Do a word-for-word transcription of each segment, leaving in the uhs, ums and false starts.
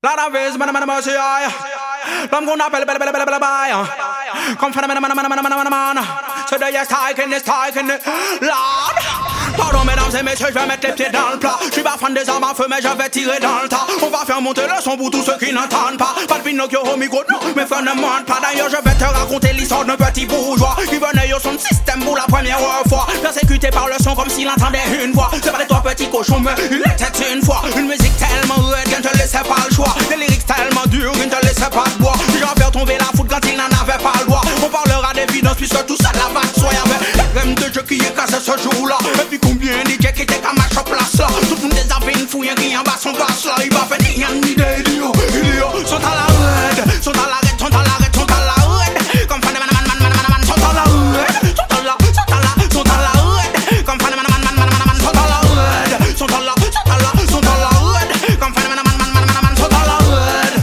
La vez, madame, madame, monsieur, l'homme qu'on appelle belle, belle, belle, belle, belle, comme fait, madame, madame, madame, madame, madame, c'est de yes, taken, yes, taken, Lord. Pardon, mesdames et messieurs, je vais mettre les pieds dans le plat. Je suis pas fan des armes à feu, mais je vais tirer dans le tas. On va faire monter le son pour tous ceux qui n'entendent pas. Pas de Pinocchio au micro, non, mes frères ne mentent pas. D'ailleurs, je vais te raconter l'histoire d'un petit bourgeois qui venait au son système pour la première fois. Persécuté par le son comme s'il entendait une voix. C'est pas les trois petits cochons, mais il était une fois. Une musique tellement rude qu'il ne te laissait pas le choix. Des lyrics tellement durs qu'il ne te laissait pas de bois. J'en faire tomber la foudre quand il n'en avait pas le droit. On parlera d'évidence puisque tout ça de la vague soit. Y'avait M de jeu qui est cassé ce jour-là. Et puis combien de D J qui étaient qu'à marcher en place là. Tout le monde des avait une fouille qui en bas son basse là. Il va faire ni rien ni des idiots. Idiots sont à la raide. Sont à la raide, sont à la raide, sont à la raide. Comme fan de man man man man man. Sont à la raide. Sont à la, sont à la, sont à la raide. Comme fan de man man man man man. Sont à la raide. Sont à la, sont à la, sont à la raide. Comme fan de man man man man man. Sont à la raide.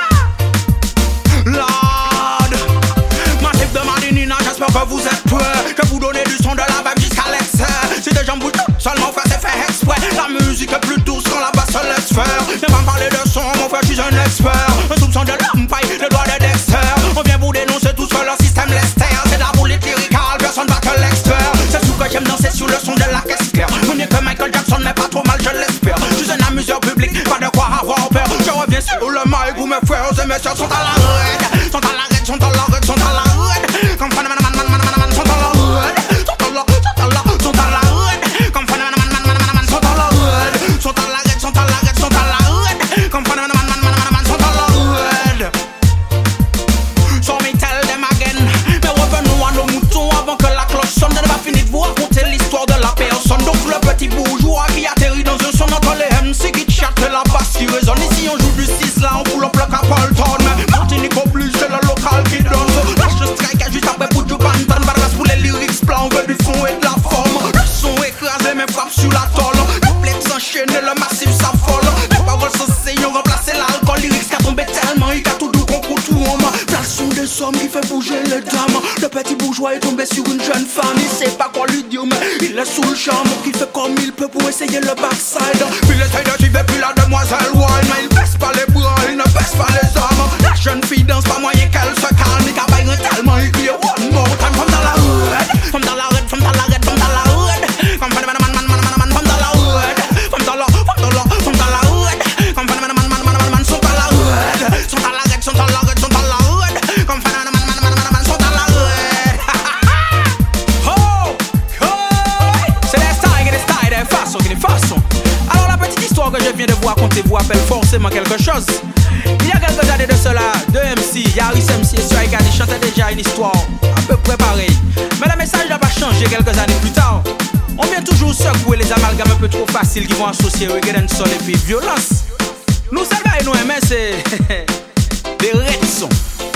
Lord, massif de Madinina, j'espère que vous êtes prêts. Je vous donner du son de la vibe jusqu'à l'excès. Si des gens bougent seulement faire c'est fait exprès. La musique est plus douce quand la basse se laisse faire. Ne pas me parler de son, mon frère, je suis un expert. Un soupçon de l'empire, le doigt de Dexter. On vient vous dénoncer tout ce que leur système laisse taire. C'est de la boulette lyricale, personne va te l'extraire. C'est ce que j'aime danser sur le son de la caisse claire. On est que Michael Jackson, mais pas trop mal, je l'espère. Je suis un amuseur public, pas de quoi avoir peur. Je reviens sur le mic où mes frères et mes soeurs sont à la raide. Sont à la raide, sont à la raide, sont à la raide. Comme fan, man, man, man, man, man, man, sont à la raide. Sont à la, sont à la, sont à la raide. Comme fan, man, man, man, man, man, man, sont à la raide. Sont à la raide, sont à la raide, sont à la raide. Comme fan, man, man, man, man, man, man, sont à la raide. So me tell them again. Mais revenons à nos moutons avant que la cloche sonne. Je n'ai pas fini de vous raconter l'histoire de la personne. Donc le petit bourgeois qui atterrit dans un son entre les M C qui chatte et la basse qui résonne. Ici on joue du six là, on fout le bloc à Paulton. Mais Martinique oblige, c'est le local qui donne. Lâche le strike juste après pour du bantan. Barras pour les lyrics plans, on veut du fond et de la forme. Le son écrasé mais frappe sur la tôle. Complexe enchaîné, le massif s'affole. Les paroles s'enseignent, ont remplacé l'alcool. Lyrics qui a tombé tellement, il a tout doux qu'on coule tout homme. Là le son des hommes qui fait bouger les dames. Le petit bourgeois est tombé sur une jeune femme. Il sait pas quoi lui dire mais il est sous le charme. Il fait comme il peut pour essayer le backside. Puis il essaye de suivre puis la demoiselle Wild. Mais il baisse pas les bras, il ne baisse pas les armes. La jeune fille danse pas moyen qu'elle se calme. Il cabaye tellement, il crie one more time. Femme dans la raide, femme dans la raide, femme dans la raide, femme dans la raide. Comme fan man man man man man man, femme dans la raide. Femme dans la, femme dans la, femme dans la raide. Comme fan man man man man man man, sont à la raide. Sont à la raide, sont à la raide, sont à la raide. Comme fan man man man man man man, sont à la raide. Oh, oh, c'est les styles, les styles, les façons, les façons. Alors la petite histoire que je viens de vous raconter vous rappelle forcément quelque chose. Il y a quelques années de cela, deux M C, Yaris M C et Strike chantaient déjà une histoire à peu près pareille. Mais le message n'a pas changé quelques années plus tard. On vient toujours secouer les amalgames un peu trop faciles qui vont associer reggae and soul et puis violence. Nous, ça va et nous aimer, c'est des red sons.